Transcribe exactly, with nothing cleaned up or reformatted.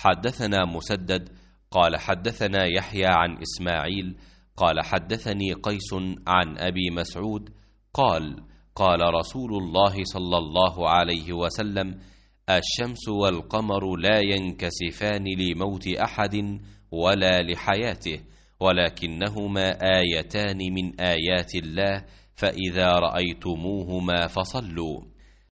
حدثنا مسدد قال حدثنا يحيى عن إسماعيل قال حدثني قيس عن أبي مسعود قال قال رسول الله صلى الله عليه وسلم: الشمس والقمر لا ينكسفان لموت أحد ولا لحياته، ولكنهما آيتان من آيات الله، فإذا رأيتموهما فصلوا.